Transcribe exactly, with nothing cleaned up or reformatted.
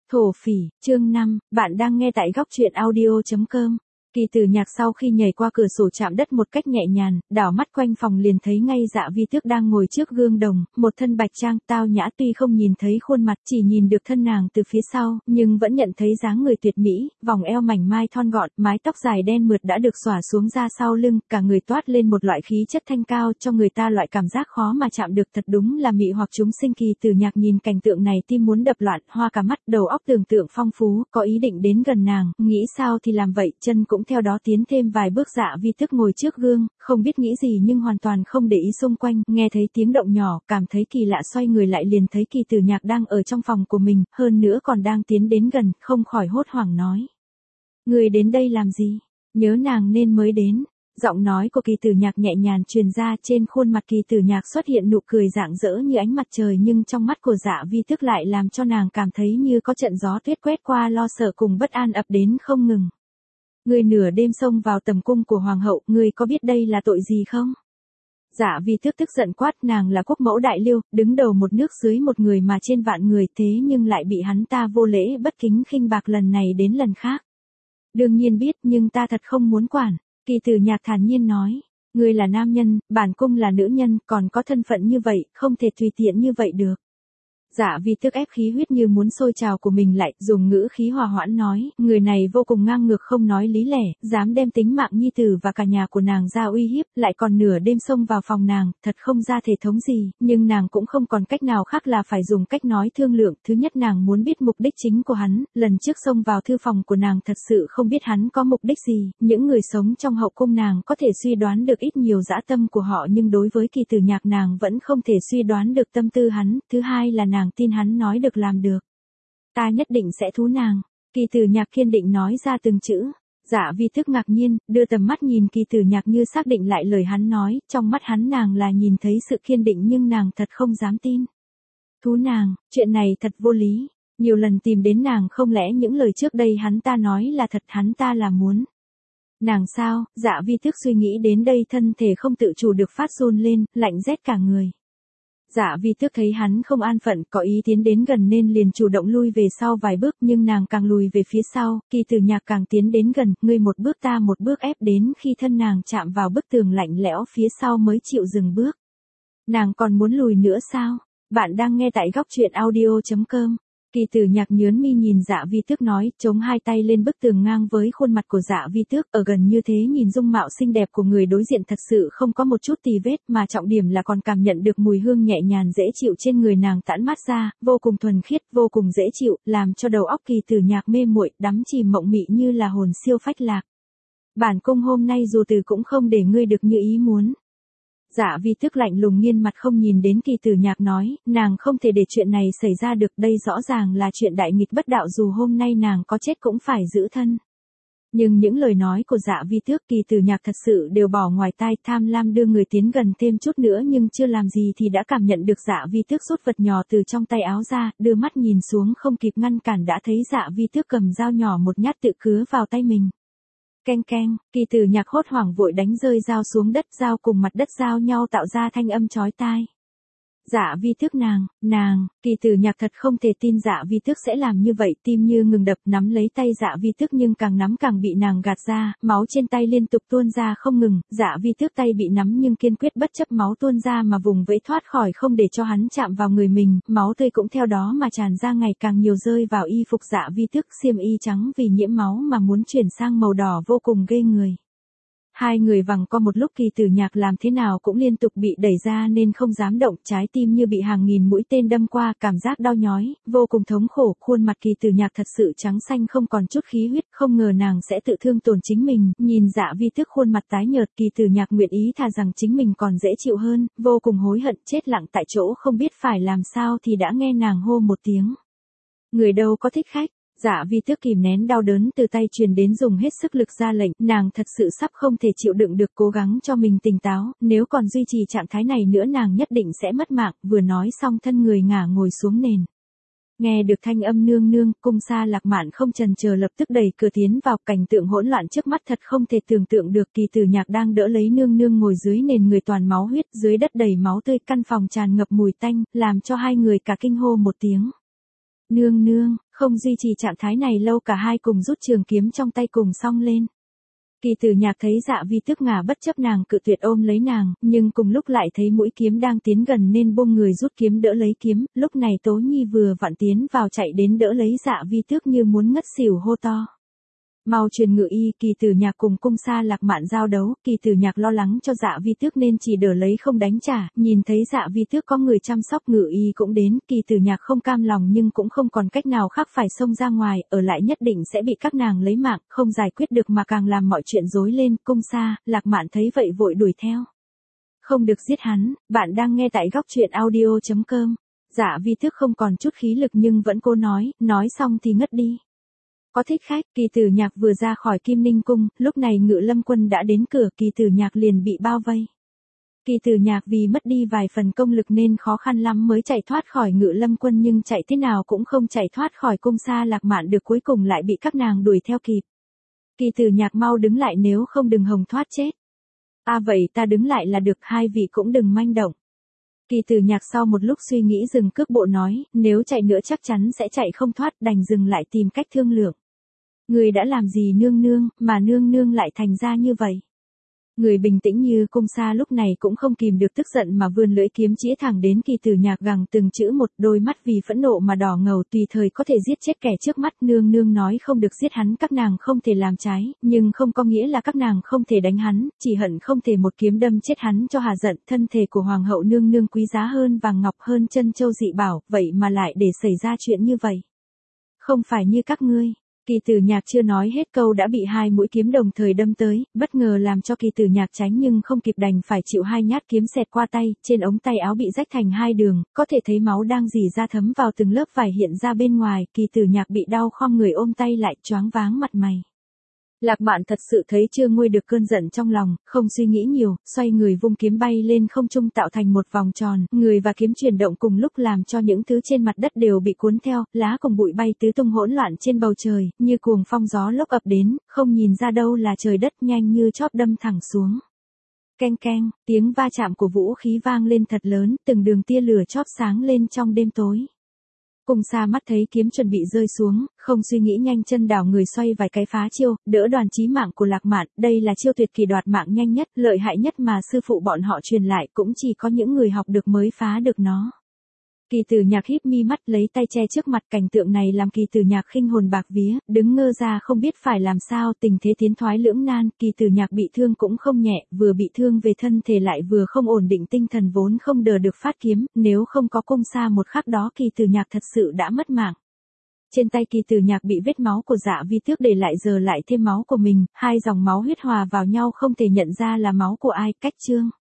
Thổ phỉ, chương năm, bạn đang nghe tại góc truyện audio chấm com. Kỳ Tử Nhạc sau khi nhảy qua cửa sổ chạm đất một cách nhẹ nhàng, đảo mắt quanh phòng liền thấy ngay Dạ Vi Tước đang ngồi trước gương đồng, một thân bạch trang tao nhã, tuy không nhìn thấy khuôn mặt, chỉ nhìn được thân nàng từ phía sau, nhưng vẫn nhận thấy dáng người tuyệt mỹ, vòng eo mảnh mai thon gọn, mái tóc dài đen mượt đã được xõa xuống ra sau lưng, cả người toát lên một loại khí chất thanh cao, cho người ta loại cảm giác khó mà chạm được, thật đúng là mị hoặc chúng sinh. Kỳ Tử Nhạc nhìn cảnh tượng này tim muốn đập loạn, hoa cả mắt, đầu óc tưởng tượng phong phú, có ý định đến gần nàng, nghĩ sao thì làm vậy, chân cũng theo đó tiến thêm vài bước. Dạ Vi Tước ngồi trước gương, không biết nghĩ gì nhưng hoàn toàn không để ý xung quanh, nghe thấy tiếng động nhỏ, cảm thấy kỳ lạ, xoay người lại liền thấy Kỳ Tử Nhạc đang ở trong phòng của mình, hơn nữa còn đang tiến đến gần, không khỏi hốt hoảng nói: "Người đến đây làm gì? Nhớ nàng nên mới đến." Giọng nói của Kỳ Tử Nhạc nhẹ nhàng truyền ra, trên khuôn mặt Kỳ Tử Nhạc xuất hiện nụ cười rạng rỡ như ánh mặt trời, nhưng trong mắt của Dạ Vi Tước lại làm cho nàng cảm thấy như có trận gió tuyết quét qua, lo sợ cùng bất an ập đến không ngừng. "Ngươi nửa đêm xông vào tầm cung của hoàng hậu, ngươi có biết đây là tội gì không?" Dạ Vi Tước tức giận quát, nàng là quốc mẫu đại liêu, đứng đầu một nước dưới một người mà trên vạn người, thế nhưng lại bị hắn ta vô lễ bất kính khinh bạc lần này đến lần khác. "Đương nhiên biết, nhưng ta thật không muốn quản." Kỳ Tử Nhạc thản nhiên nói: "Ngươi là nam nhân, bản cung là nữ nhân, còn có thân phận như vậy, không thể tùy tiện như vậy được." Dạ Vi Tước ép khí huyết như muốn sôi trào của mình lại, dùng ngữ khí hòa hoãn nói: "Người này vô cùng ngang ngược, không nói lý lẽ, dám đem tính mạng nhi tử và cả nhà của nàng ra uy hiếp, lại còn nửa đêm xông vào phòng nàng, thật không ra thể thống gì." Nhưng nàng cũng không còn cách nào khác là phải dùng cách nói thương lượng. Thứ nhất, nàng muốn biết mục đích chính của hắn, lần trước xông vào thư phòng của nàng thật sự không biết hắn có mục đích gì, những người sống trong hậu cung nàng có thể suy đoán được ít nhiều dã tâm của họ, nhưng đối với Kỳ Tử Nhạc nàng vẫn không thể suy đoán được tâm tư hắn. Thứ hai là nàng tin hắn nói được làm được. "Ta nhất định sẽ thú nàng." Kỳ Tử Nhạc kiên định nói ra từng chữ. Dạ Vi Tước ngạc nhiên, đưa tầm mắt nhìn Kỳ Tử Nhạc như xác định lại lời hắn nói, trong mắt hắn nàng là nhìn thấy sự kiên định, nhưng nàng thật không dám tin. Thú nàng, chuyện này thật vô lý, nhiều lần tìm đến nàng, không lẽ những lời trước đây hắn ta nói là thật, hắn ta là muốn nàng sao? Dạ Vi Tước suy nghĩ đến đây, thân thể không tự chủ được phát run lên, lạnh rét cả người. Dạ Vi Tước thấy hắn không an phận, có ý tiến đến gần nên liền chủ động lui về sau vài bước, nhưng nàng càng lùi về phía sau, Kỳ Tử Nhạc càng tiến đến gần, ngươi một bước ta một bước, ép đến khi thân nàng chạm vào bức tường lạnh lẽo phía sau mới chịu dừng bước. "Nàng còn muốn lùi nữa sao?" Bạn đang nghe tại góc truyện audio chấm com. Kỳ Tử Nhạc nhớn mi nhìn Dạ Vi Tước nói, chống hai tay lên bức tường ngang với khuôn mặt của Dạ Vi Tước, ở gần như thế nhìn dung mạo xinh đẹp của người đối diện thật sự không có một chút tì vết, mà trọng điểm là còn cảm nhận được mùi hương nhẹ nhàng dễ chịu trên người nàng tản mát ra, vô cùng thuần khiết, vô cùng dễ chịu, làm cho đầu óc Kỳ Tử Nhạc mê muội, đắm chìm mộng mị như là hồn siêu phách lạc. "Bản cung hôm nay dù từ cũng không để ngươi được như ý muốn." Dạ Vi Tước lạnh lùng nghiêng mặt không nhìn đến Kỳ Tử Nhạc nói, nàng không thể để chuyện này xảy ra được, đây rõ ràng là chuyện đại nghịch bất đạo, dù hôm nay nàng có chết cũng phải giữ thân. Nhưng những lời nói của Dạ Vi Tước Kỳ Tử Nhạc thật sự đều bỏ ngoài tai, tham lam đưa người tiến gần thêm chút nữa, nhưng chưa làm gì thì đã cảm nhận được Dạ Vi Tước rút vật nhỏ từ trong tay áo ra, đưa mắt nhìn xuống không kịp ngăn cản đã thấy Dạ Vi Tước cầm dao nhỏ một nhát tự cứa vào tay mình. Keng keng, Kỳ Tử Nhạc hốt hoảng vội đánh rơi dao xuống đất, dao cùng mặt đất giao nhau tạo ra thanh âm chói tai. Dạ Vi Tước nàng, nàng, Kỳ Tử Nhạc thật không thể tin Dạ Vi Tước sẽ làm như vậy, tim như ngừng đập, nắm lấy tay Dạ Vi Tước nhưng càng nắm càng bị nàng gạt ra, máu trên tay liên tục tuôn ra không ngừng. Dạ Vi Tước tay bị nắm nhưng kiên quyết bất chấp máu tuôn ra mà vùng vẫy thoát khỏi, không để cho hắn chạm vào người mình, máu tươi cũng theo đó mà tràn ra ngày càng nhiều, rơi vào y phục Dạ Vi Tước, xiêm y trắng vì nhiễm máu mà muốn chuyển sang màu đỏ, vô cùng ghê người. Hai người vằng co một lúc, Kỳ Tử Nhạc làm thế nào cũng liên tục bị đẩy ra nên không dám động, trái tim như bị hàng nghìn mũi tên đâm qua, cảm giác đau nhói, vô cùng thống khổ, khuôn mặt Kỳ Tử Nhạc thật sự trắng xanh không còn chút khí huyết, không ngờ nàng sẽ tự thương tổn chính mình, nhìn Dạ Vi Tước khuôn mặt tái nhợt, Kỳ Tử Nhạc nguyện ý thà rằng chính mình còn dễ chịu hơn, vô cùng hối hận, chết lặng tại chỗ không biết phải làm sao thì đã nghe nàng hô một tiếng. "Người đâu có thích khách?" Dạ Vi Tước kìm nén đau đớn từ tay truyền đến, dùng hết sức lực ra lệnh, nàng thật sự sắp không thể chịu đựng được, cố gắng cho mình tỉnh táo, nếu còn duy trì trạng thái này nữa nàng nhất định sẽ mất mạng, vừa nói xong thân người ngả ngồi xuống nền. Nghe được thanh âm nương nương, Cung Sa Lạc Mạn không chần chờ lập tức đẩy cửa tiến vào, cảnh tượng hỗn loạn trước mắt thật không thể tưởng tượng được. Kỳ Tử Nhạc đang đỡ lấy nương nương ngồi dưới nền, người toàn máu huyết, dưới đất đầy máu tươi, căn phòng tràn ngập mùi tanh, làm cho hai người cả kinh hô một tiếng. Nương nương, không duy trì trạng thái này lâu, cả hai cùng rút trường kiếm trong tay cùng xông lên. Kỳ Tử Nhạc thấy Dạ Vi Tước ngả bất chấp nàng cự tuyệt ôm lấy nàng, nhưng cùng lúc lại thấy mũi kiếm đang tiến gần nên buông người rút kiếm đỡ lấy kiếm, lúc này Tố Nhi vừa vặn tiến vào chạy đến đỡ lấy Dạ Vi Tước như muốn ngất xỉu hô to. Mau truyền ngự y. Kỳ Tử Nhạc cùng Cung Sa Lạc Mạn giao đấu, Kỳ Tử Nhạc lo lắng cho Dạ Vi Tước nên chỉ đỡ lấy không đánh trả, nhìn thấy Dạ Vi Tước có người chăm sóc ngự y cũng đến, Kỳ Tử Nhạc không cam lòng nhưng cũng không còn cách nào khác phải xông ra ngoài, ở lại nhất định sẽ bị các nàng lấy mạng, không giải quyết được mà càng làm mọi chuyện rối lên. Cung Sa Lạc Mạn thấy vậy vội đuổi theo. Không được giết hắn. Bạn đang nghe tại góc truyện audio chấm com. Dạ Vi Tước không còn chút khí lực nhưng vẫn cố nói, nói xong thì ngất đi. Có thích khách. Kỳ Tử Nhạc vừa ra khỏi Kim Ninh cung, lúc này Ngự Lâm quân đã đến cửa, Kỳ Tử Nhạc liền bị bao vây. Kỳ Tử Nhạc vì mất đi vài phần công lực nên khó khăn lắm mới chạy thoát khỏi Ngự Lâm quân, nhưng chạy thế nào cũng không chạy thoát khỏi Cung Sa Lạc Mạn được, cuối cùng lại bị các nàng đuổi theo kịp. Kỳ Tử Nhạc mau đứng lại, nếu không đừng hòng thoát chết. À vậy ta đứng lại là được, hai vị cũng đừng manh động. Kỳ Tử Nhạc sau một lúc suy nghĩ dừng cước bộ nói, nếu chạy nữa chắc chắn sẽ chạy không thoát, đành dừng lại tìm cách thương lượng. Người đã làm gì nương nương, mà nương nương lại thành ra như vậy? Người bình tĩnh như Cung Sa lúc này cũng không kìm được tức giận mà vươn lưỡi kiếm chĩa thẳng đến Kỳ Tử Nhạc, gằn từng chữ một, đôi mắt vì phẫn nộ mà đỏ ngầu, tùy thời có thể giết chết kẻ trước mắt. Nương nương nói không được giết hắn, các nàng không thể làm trái, nhưng không có nghĩa là các nàng không thể đánh hắn, chỉ hận không thể một kiếm đâm chết hắn cho hà giận. Thân thể của hoàng hậu nương nương quý giá hơn vàng ngọc, hơn chân châu dị bảo, vậy mà lại để xảy ra chuyện như vậy. Không phải như các ngươi. Kỳ Tử Nhạc chưa nói hết câu đã bị hai mũi kiếm đồng thời đâm tới, bất ngờ làm cho Kỳ Tử Nhạc tránh nhưng không kịp, đành phải chịu hai nhát kiếm xẹt qua tay, trên ống tay áo bị rách thành hai đường, có thể thấy máu đang rỉ ra thấm vào từng lớp vải hiện ra bên ngoài. Kỳ Tử Nhạc bị đau khom người ôm tay lại, choáng váng mặt mày. Lạc Mạn thật sự thấy chưa nguôi được cơn giận trong lòng, không suy nghĩ nhiều, xoay người vung kiếm bay lên không trung tạo thành một vòng tròn, người và kiếm chuyển động cùng lúc làm cho những thứ trên mặt đất đều bị cuốn theo, lá cùng bụi bay tứ tung hỗn loạn trên bầu trời, như cuồng phong gió lốc ập đến, không nhìn ra đâu là trời đất, nhanh như chóp đâm thẳng xuống. Keng keng, tiếng va chạm của vũ khí vang lên thật lớn, từng đường tia lửa chóp sáng lên trong đêm tối. Cung Sa mắt thấy kiếm chuẩn bị rơi xuống, không suy nghĩ nhanh chân đảo người xoay vài cái phá chiêu, đỡ đòn chí mạng của Lạc Mạn, đây là chiêu tuyệt kỳ đoạt mạng nhanh nhất, lợi hại nhất mà sư phụ bọn họ truyền lại, cũng chỉ có những người học được mới phá được nó. Kỳ Tử Nhạc híp mi mắt lấy tay che trước mặt, cảnh tượng này làm Kỳ Tử Nhạc khinh hồn bạc vía, đứng ngơ ra không biết phải làm sao, tình thế tiến thoái lưỡng nan. Kỳ Tử Nhạc bị thương cũng không nhẹ, vừa bị thương về thân thể lại vừa không ổn định tinh thần, vốn không đỡ được phát kiếm, nếu không có Cung Sa một khắc đó Kỳ Tử Nhạc thật sự đã mất mạng. Trên tay Kỳ Tử Nhạc bị vết máu của Dạ Vi Tước để lại giờ lại thêm máu của mình, hai dòng máu huyết hòa vào nhau không thể nhận ra là máu của ai. Cách chương